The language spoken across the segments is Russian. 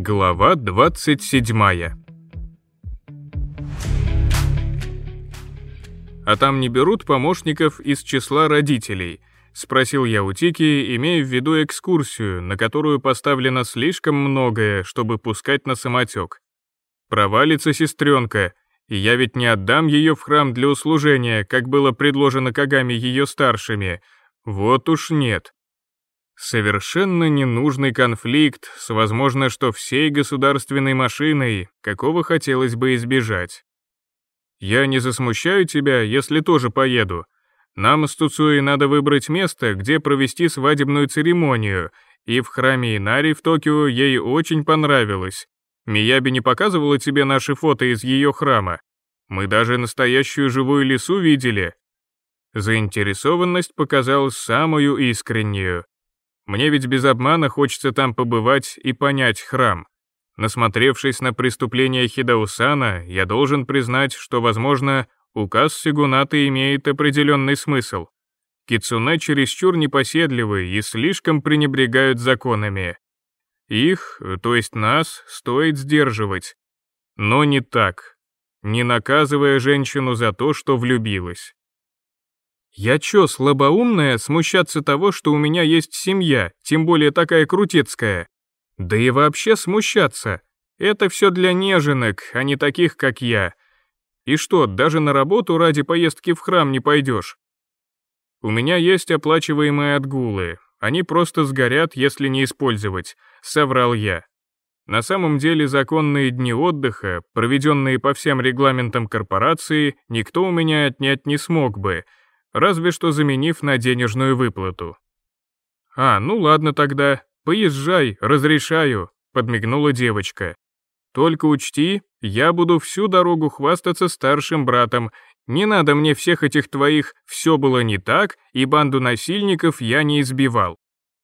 Глава 27. «А там не берут помощников из числа родителей?» — спросил я у Тики, имея в виду экскурсию, на которую поставлено слишком многое, чтобы пускать на самотек. «Провалится сестренка, и я ведь не отдам ее в храм для услужения, как было предложено Кагами ее старшими. Вот уж нет». Совершенно ненужный конфликт с, возможно, что всей государственной машиной, какого хотелось бы избежать. «Я не засмущаю тебя, если тоже поеду. Нам с Цуцуей надо выбрать место, где провести свадебную церемонию, и в храме Инари в Токио ей очень понравилось. Мияби не показывала тебе наши фото из ее храма? Мы даже настоящую живую лису видели». Заинтересованность показалась самую искреннюю. Мне ведь без обмана хочется там побывать и понять храм. Насмотревшись на преступления Хидаусана, я должен признать, что, возможно, указ Сёгуната имеет определенный смысл. Кицунэ чересчур непоседливы и слишком пренебрегают законами. Их, то есть нас, стоит сдерживать. Но не так, не наказывая женщину за то, что влюбилась. Я чё, слабоумная, смущаться того, что у меня есть семья, тем более такая крутецкая? Да и вообще смущаться. Это все для неженок, а не таких, как я. И что, даже на работу ради поездки в храм не пойдешь? У меня есть оплачиваемые отгулы, они просто сгорят, если не использовать, соврал я. На самом деле законные дни отдыха, проведенные по всем регламентам корпорации, никто у меня отнять не смог бы, разве что заменив на денежную выплату. Ну ладно тогда, поезжай, разрешаю», — подмигнула девочка. «Только учти, я буду всю дорогу хвастаться старшим братом. Не надо мне всех этих твоих «все было не так» и банду насильников я не избивал».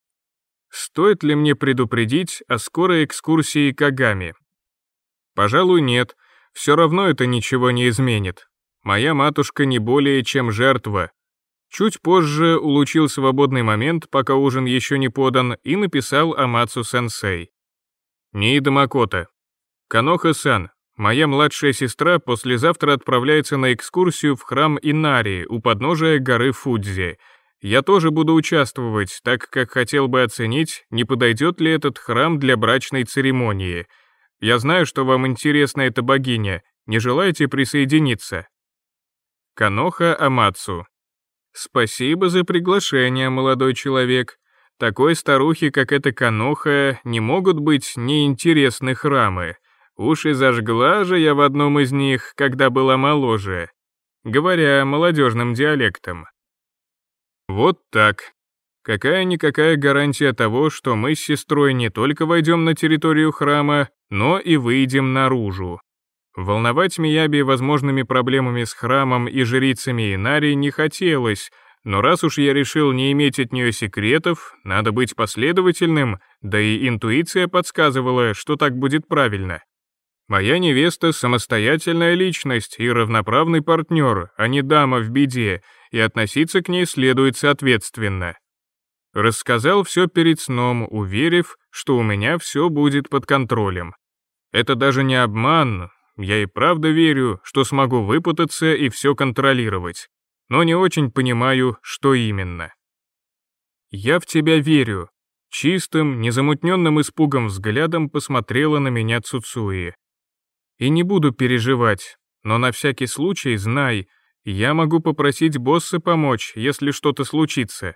Стоит ли мне предупредить о скорой экскурсии Кагами? Пожалуй, нет, все равно это ничего не изменит. Моя матушка не более чем жертва. Чуть позже улучил свободный момент, пока ужин еще не подан, и написал Амацу-сенсей. «Ниида Макото. Каноха-сан, моя младшая сестра послезавтра отправляется на экскурсию в храм Инари у подножия горы Фудзи. Я тоже буду участвовать, так как хотел бы оценить, не подойдет ли этот храм для брачной церемонии. Я знаю, что вам интересна эта богиня, не желаете присоединиться?» Каноха Амацу. «Спасибо за приглашение, молодой человек. Такой старухе, как эта Каноха, не могут быть неинтересны храмы. Уж и зажгла же я в одном из них, когда была моложе», говоря молодежным диалектом. Вот так. Какая-никакая гарантия того, что мы с сестрой не только войдем на территорию храма, но и выйдем наружу. Волновать Мияби возможными проблемами с храмом и жрицами Инари не хотелось, но раз уж я решил не иметь от нее секретов, надо быть последовательным, да и интуиция подсказывала, что так будет правильно. Моя невеста — самостоятельная личность и равноправный партнер, а не дама в беде, и относиться к ней следует соответственно. Рассказал все перед сном, уверив, что у меня все будет под контролем. Это даже не обман. Я и правда верю, что смогу выпутаться и все контролировать, но не очень понимаю, что именно. «Я в тебя верю», — чистым, незамутненным испугом взглядом посмотрела на меня Цуцуи. «И не буду переживать, но на всякий случай знай, я могу попросить босса помочь, если что-то случится».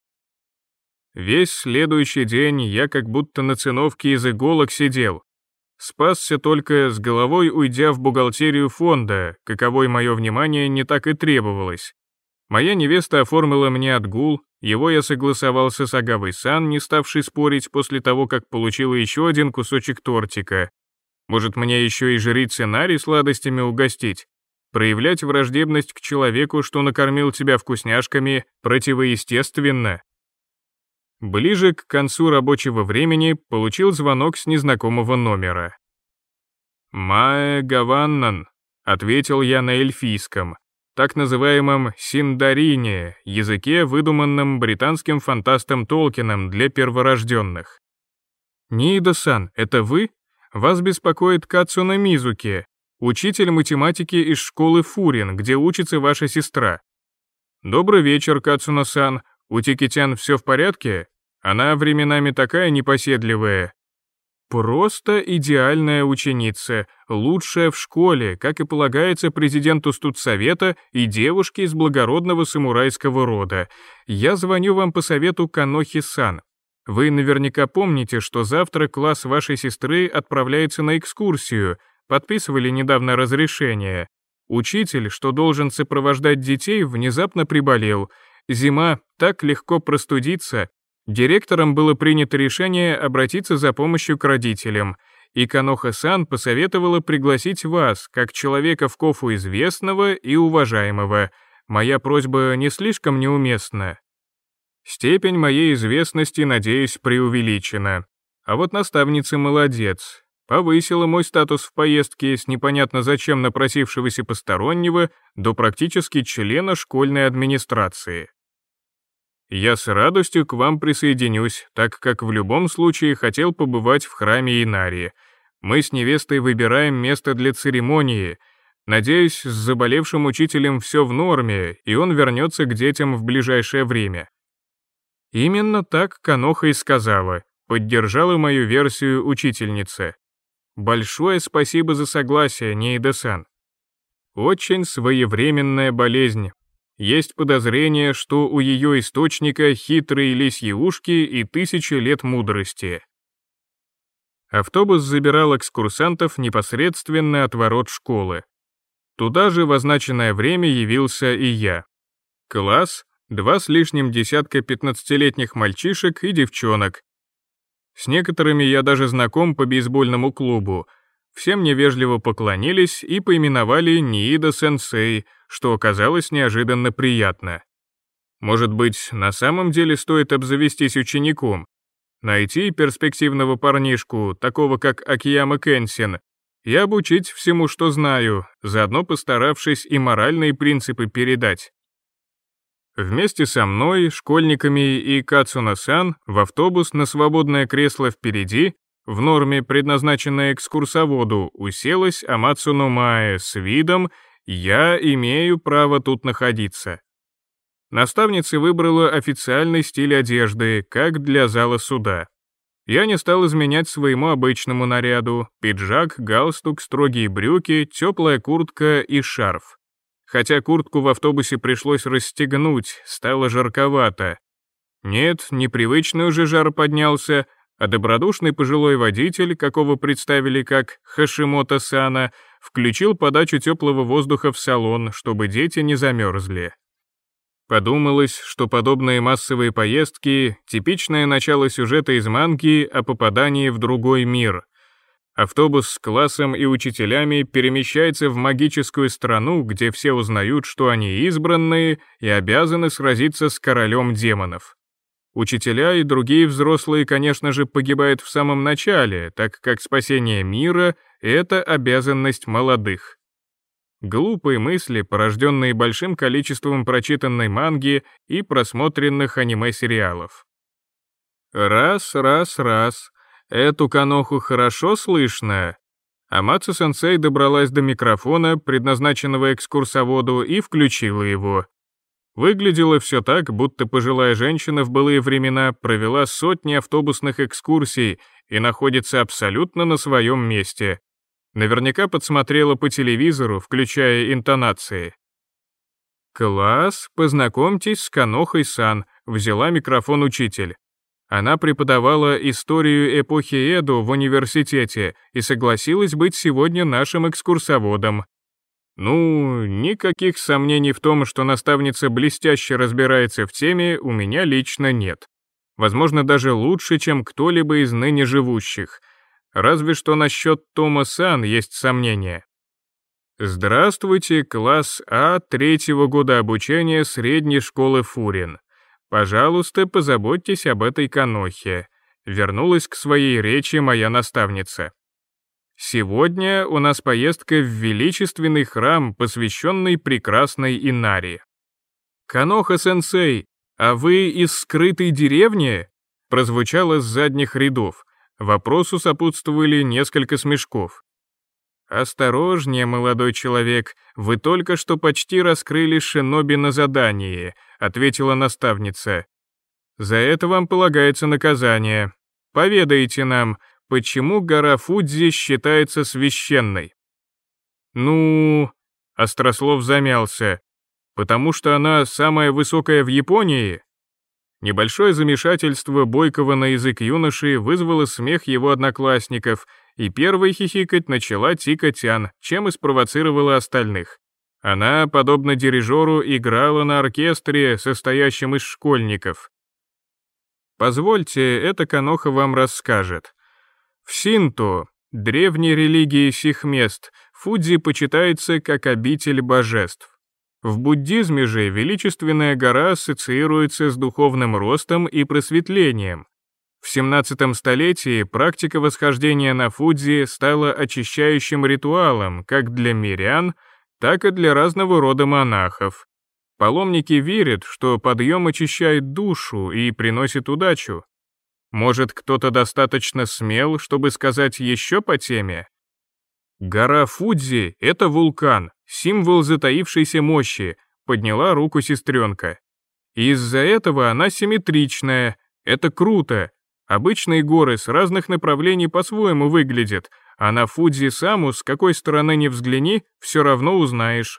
Весь следующий день я как будто на циновке из иголок сидел. Спасся только с головой, уйдя в бухгалтерию фонда, каковой мое внимание не так и требовалось. Моя невеста оформила мне отгул, его я согласовал с Асагавой-сан, не ставший спорить после того, как получила еще один кусочек тортика. Может, мне еще и жрицы Нари сладостями угостить? Проявлять враждебность к человеку, что накормил тебя вкусняшками, противоестественно. Ближе к концу рабочего времени получил звонок с незнакомого номера. «Маэ Гаваннан», — ответил я на эльфийском, так называемом синдарине, языке, выдуманном британским фантастом Толкином для перворожденных. «Ниида-сан, это вы? Вас беспокоит Кацуна Мизуки, учитель математики из школы Фурин, где учится ваша сестра. Добрый вечер, Кацуна-сан. У Тики-тян все в порядке? Она временами такая непоседливая. Просто идеальная ученица, лучшая в школе, как и полагается президенту студсовета и девушке из благородного самурайского рода. Я звоню вам по совету Канохи-сан. Вы наверняка помните, что завтра класс вашей сестры отправляется на экскурсию, подписывали недавно разрешение. Учитель, что должен сопровождать детей, внезапно приболел. Зима, так легко простудиться. Директором было принято решение обратиться за помощью к родителям, и Каноха-сан посоветовала пригласить вас, как человека в Кофу известного и уважаемого. Моя просьба не слишком неуместна. Степень моей известности, надеюсь, преувеличена. А вот наставница молодец. Повысила мой статус в поездке с непонятно зачем напросившегося постороннего до практически члена школьной администрации. Я с радостью к вам присоединюсь, так как в любом случае хотел побывать в храме Инари. Мы с невестой выбираем место для церемонии. Надеюсь, с заболевшим учителем все в норме, и он вернется к детям в ближайшее время. Именно так Каноха и сказала, поддержала мою версию учительница. Большое спасибо за согласие, Ниида-сан. Очень своевременная болезнь. Есть подозрение, что у ее источника хитрые лисьи ушки и 1000 лет мудрости. Автобус забирал экскурсантов непосредственно от ворот школы. Туда же в означенное время явился и я. Класс, 2 с лишним десятка 15-летних мальчишек и девчонок. С некоторыми я даже знаком по бейсбольному клубу. Все мне вежливо поклонились и поименовали Ниида-сенсей, что оказалось неожиданно приятно. Может быть, на самом деле стоит обзавестись учеником? Найти перспективного парнишку, такого как Акияма Кэнсин, и обучить всему, что знаю, заодно постаравшись и моральные принципы передать. Вместе со мной, школьниками и Кацуна-сан в автобус на свободное кресло впереди, в норме предназначенное экскурсоводу, уселась Амацуно Mae с видом «Я имею право тут находиться». Наставница выбрала официальный стиль одежды, как для зала суда. Я не стал изменять своему обычному наряду: пиджак, галстук, строгие брюки, теплая куртка и шарф. Хотя куртку в автобусе пришлось расстегнуть, стало жарковато. Нет, непривычный уже жар поднялся, а добродушный пожилой водитель, какого представили как Хашимото-сана, включил подачу теплого воздуха в салон, чтобы дети не замерзли. Подумалось, что подобные массовые поездки — типичное начало сюжета из манги о попадании в другой мир. Автобус с классом и учителями перемещается в магическую страну, где все узнают, что они избранные и обязаны сразиться с королем демонов. Учителя и другие взрослые, конечно же, погибают в самом начале, так как спасение мира — это обязанность молодых. Глупые мысли, порожденные большим количеством прочитанной манги и просмотренных аниме-сериалов. Раз. Эту Каноху хорошо слышно. Амацу-сенсей добралась до микрофона, предназначенного экскурсоводу, и включила его. Выглядело все так, будто пожилая женщина в былые времена провела сотни автобусных экскурсий и находится абсолютно на своем месте. Наверняка подсмотрела по телевизору, включая интонации. «Класс, познакомьтесь с Канохой-сан», — взяла микрофон учитель. Она преподавала историю эпохи Эдо в университете и согласилась быть сегодня нашим экскурсоводом. Ну, никаких сомнений в том, что наставница блестяще разбирается в теме, у меня лично нет. Возможно, даже лучше, чем кто-либо из ныне живущих. Разве что насчет Тома-сан есть сомнения. Здравствуйте, класс А 3-го года обучения средней школы Фурин. Пожалуйста, позаботьтесь об этой Канохе. Вернулась к своей речи моя наставница. Сегодня у нас поездка в величественный храм, посвященный прекрасной Инари. «Каноха-сенсей, а вы из скрытой деревни?» Прозвучало с задних рядов. Вопросу сопутствовали несколько смешков. «Осторожнее, молодой человек, вы только что почти раскрыли шиноби на задании», ответила наставница. «За это вам полагается наказание. Поведайте нам, почему гора Фудзи считается священной?» «Ну...» — Острослов замялся. «Потому что она самая высокая в Японии?» Небольшое замешательство бойкого на язык юноши вызвало смех его одноклассников, и первой хихикать начала Тика-тян, чем и спровоцировала остальных. Она, подобно дирижеру, играла на оркестре, состоящем из школьников. Позвольте, это Каноха вам расскажет. В синто, древней религии сих мест, Фудзи почитается как обитель божеств. В буддизме же величественная гора ассоциируется с духовным ростом и просветлением. В 17 столетии практика восхождения на Фудзи стала очищающим ритуалом как для мирян, так и для разного рода монахов. Паломники верят, что подъем очищает душу и приносит удачу. Может, кто-то достаточно смел, чтобы сказать еще по теме? Гора Фудзи — это вулкан, символ затаившейся мощи, подняла руку сестренка. Из-за этого она симметричная, это круто. Обычные горы с разных направлений по-своему выглядят, а на Фудзи-саму с какой стороны ни взгляни, все равно узнаешь.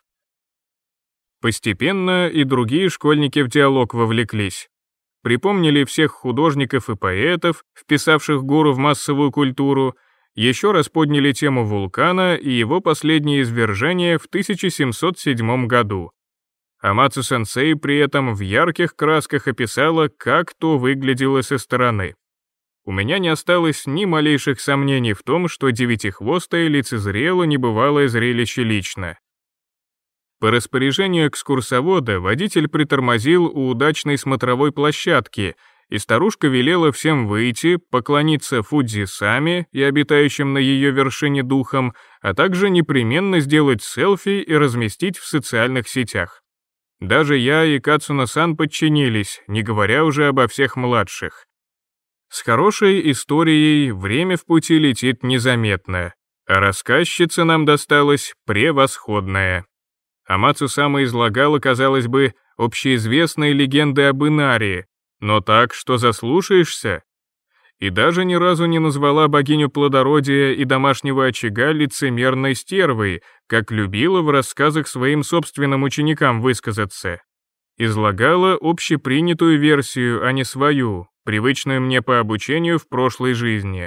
Постепенно и другие школьники в диалог вовлеклись. Припомнили всех художников и поэтов, вписавших гору в массовую культуру, еще раз подняли тему вулкана и его последнее извержение в 1707 году. Амацу-сенсей при этом в ярких красках описала, как то выглядело со стороны. У меня не осталось ни малейших сомнений в том, что девятихвостая лицезрела небывалое зрелище лично. По распоряжению экскурсовода водитель притормозил у удачной смотровой площадки, и старушка велела всем выйти, поклониться Фудзи-саме и обитающим на ее вершине духам, а также непременно сделать селфи и разместить в социальных сетях. Даже я и Кацуно-сан подчинились, не говоря уже обо всех младших. С хорошей историей время в пути летит незаметно, а рассказчица нам досталась превосходная. Амацу-сама излагала, казалось бы, общеизвестные легенды об Инари, но так, что заслушаешься. И даже ни разу не назвала богиню плодородия и домашнего очага лицемерной стервой, как любила в рассказах своим собственным ученикам высказаться. Излагала общепринятую версию, а не свою, привычную мне по обучению в прошлой жизни.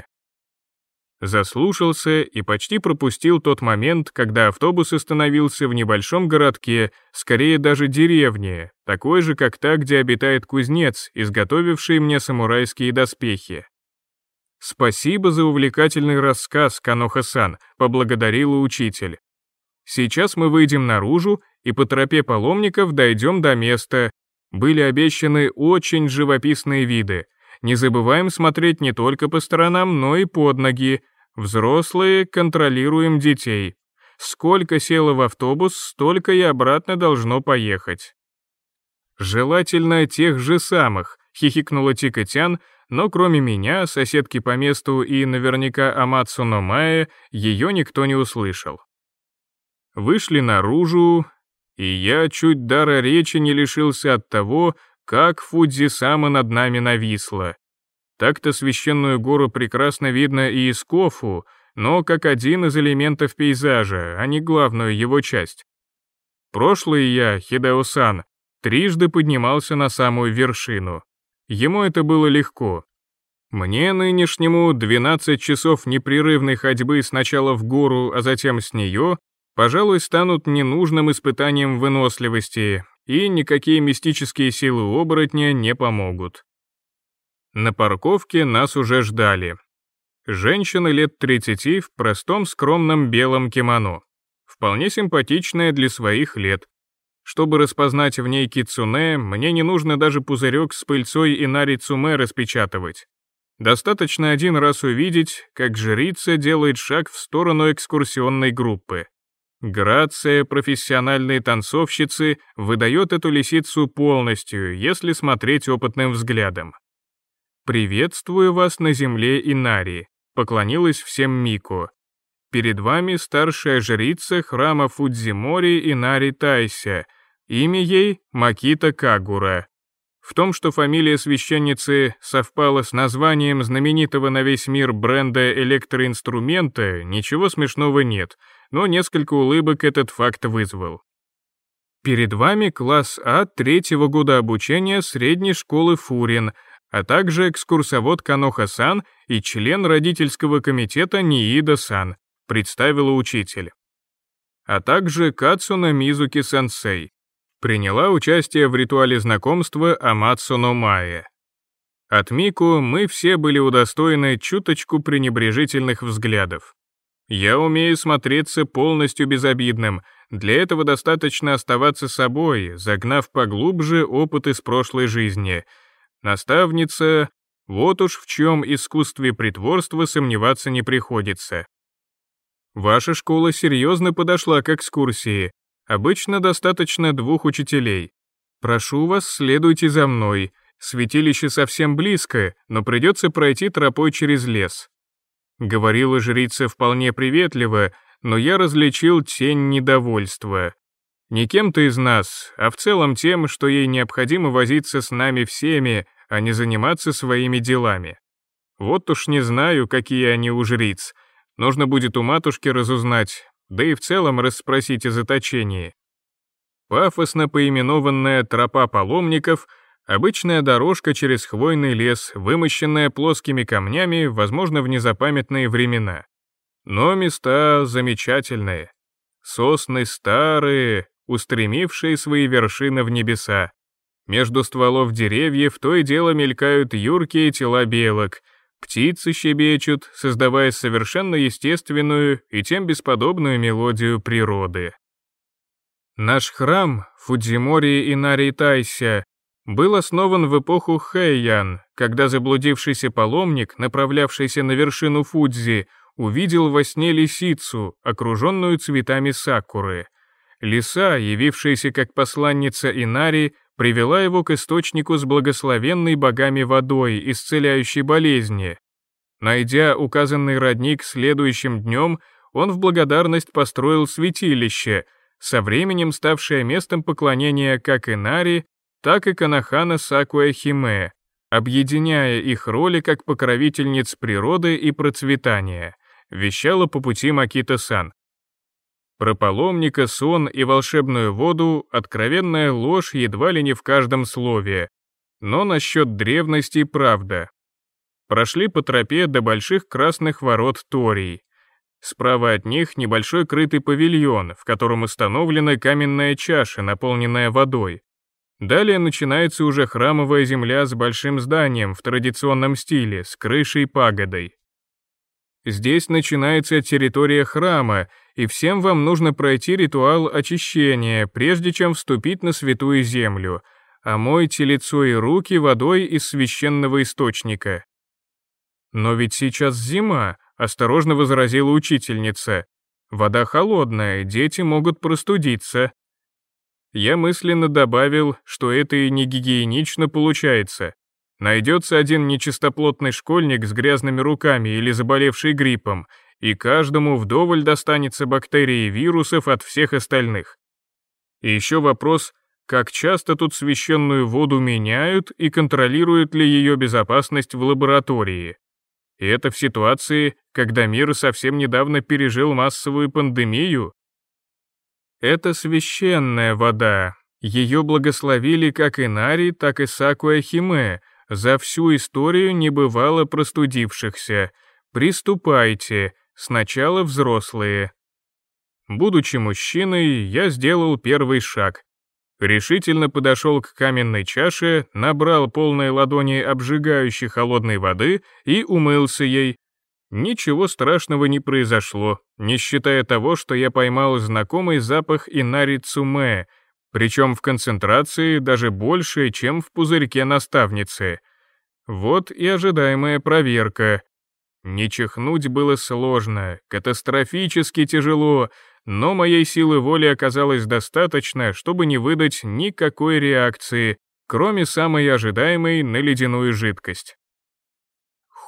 Заслушался и почти пропустил тот момент, когда автобус остановился в небольшом городке, скорее даже деревне, такой же, как та, где обитает кузнец, изготовивший мне самурайские доспехи. «Спасибо за увлекательный рассказ, Каноха-сан», — поблагодарила учитель. «Сейчас мы выйдем наружу и по тропе паломников дойдем до места. Были обещаны очень живописные виды. Не забываем смотреть не только по сторонам, но и под ноги. Взрослые контролируем детей. Сколько село в автобус, столько и обратно должно поехать». «Желательно тех же самых», — хихикнула Тика-тян, но кроме меня, соседки по месту и наверняка Амацу-но Mae, ее никто не услышал. Вышли наружу, и я чуть дара речи не лишился от того, как Фудзи-сама над нами нависла. Так-то священную гору прекрасно видно и из Кофу, но как один из элементов пейзажа, а не главную его часть. Прошлый я, Хидэо-сан, трижды поднимался на самую вершину. Ему это было легко. Мне нынешнему 12 часов непрерывной ходьбы сначала в гору, а затем с нее, пожалуй, станут ненужным испытанием выносливости, и никакие мистические силы оборотня не помогут. На парковке нас уже ждали. Женщина лет 30 в простом скромном белом кимоно. Вполне симпатичная для своих лет. Чтобы распознать в ней кицуне, мне не нужно даже пузырек с пыльцой Инари Цуме распечатывать. Достаточно один раз увидеть, как жрица делает шаг в сторону экскурсионной группы. Грация профессиональной танцовщицы выдает эту лисицу полностью, если смотреть опытным взглядом. «Приветствую вас на земле Инари», — поклонилась всем Мико. «Перед вами старшая жрица храма Фудзимори Инари Тайся, имя ей Макита Кагура». В том, что фамилия священницы совпала с названием знаменитого на весь мир бренда электроинструмента, ничего смешного нет, но несколько улыбок этот факт вызвал. Перед вами класс А 3-го года обучения средней школы Фурин, а также экскурсовод Каноха-сан и член родительского комитета Ниида-сан, представила учитель. А также Кацуна Мизуки-сенсей. Приняла участие в ритуале знакомства Амацуно Мае. От Мико мы все были удостоены чуточку пренебрежительных взглядов. Я умею смотреться полностью безобидным, для этого достаточно оставаться собой, загнав поглубже опыт из прошлой жизни. Наставница, вот уж в чем искусстве притворства сомневаться не приходится. Ваша школа серьезно подошла к экскурсии. Обычно достаточно 2 учителей. Прошу вас, следуйте за мной. Святилище совсем близко, но придется пройти тропой через лес. Говорила жрица вполне приветливо, но я различил тень недовольства. Не кем-то из нас, а в целом тем, что ей необходимо возиться с нами всеми, а не заниматься своими делами. Вот уж не знаю, какие они у жриц. Нужно будет у матушки разузнать, да и в целом расспросить о заточении. Пафосно поименованная тропа паломников — обычная дорожка через хвойный лес, вымощенная плоскими камнями, возможно, в незапамятные времена. Но места замечательные. Сосны старые, устремившие свои вершины в небеса. Между стволов деревьев то и дело мелькают юркие тела белок, птицы щебечут, создавая совершенно естественную и тем бесподобную мелодию природы. Наш храм, Фудзимори Инари Тайся, был основан в эпоху Хэйян, когда заблудившийся паломник, направлявшийся на вершину Фудзи, увидел во сне лисицу, окруженную цветами сакуры. Лиса, явившаяся как посланница Инари, привела его к источнику с благословенной богами водой, исцеляющей болезни. Найдя указанный родник следующим днем, он в благодарность построил святилище, со временем ставшее местом поклонения как Инари, так и Канахана Сакуэ Химе, объединяя их роли как покровительниц природы и процветания, вещала по пути Макита-сан. Про паломника, сон и волшебную воду откровенная ложь едва ли не в каждом слове, но насчет древности правда. Прошли по тропе до больших красных ворот Торий. Справа от них небольшой крытый павильон, в котором установлена каменная чаша, наполненная водой. Далее начинается уже храмовая земля с большим зданием в традиционном стиле, с крышей-пагодой. Здесь начинается территория храма, и всем вам нужно пройти ритуал очищения, прежде чем вступить на святую землю. Омойте лицо и руки водой из священного источника. Но ведь сейчас зима, осторожно возразила учительница. Вода холодная, дети могут простудиться. Я мысленно добавил, что это и не гигиенично получается. Найдется один нечистоплотный школьник с грязными руками или заболевший гриппом, и каждому вдоволь достанется бактерий и вирусов от всех остальных. И еще вопрос, как часто тут священную воду меняют и контролируют ли ее безопасность в лаборатории. И это в ситуации, когда мир совсем недавно пережил массовую пандемию. Это священная вода. Ее благословили как Инари, так и Сакуэ Химе. За всю историю не бывало простудившихся. Приступайте, сначала взрослые. Будучи мужчиной, я сделал первый шаг. Решительно подошел к каменной чаше, набрал полные ладони обжигающей холодной воды и умылся ей. Ничего страшного не произошло, не считая того, что я поймал знакомый запах Инари Цумэ, причем в концентрации даже больше, чем в пузырьке наставницы. Вот и ожидаемая проверка. Не чихнуть было сложно, катастрофически тяжело, но моей силы воли оказалось достаточно, чтобы не выдать никакой реакции, кроме самой ожидаемой на ледяную жидкость.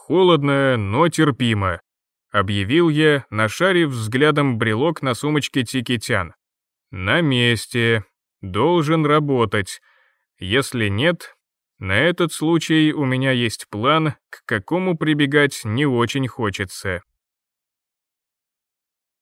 Холодно, но терпимо», — объявил я, нашарив взглядом брелок на сумочке Тики-тян. «На месте. Должен работать. Если нет, на этот случай у меня есть план, к какому прибегать не очень хочется».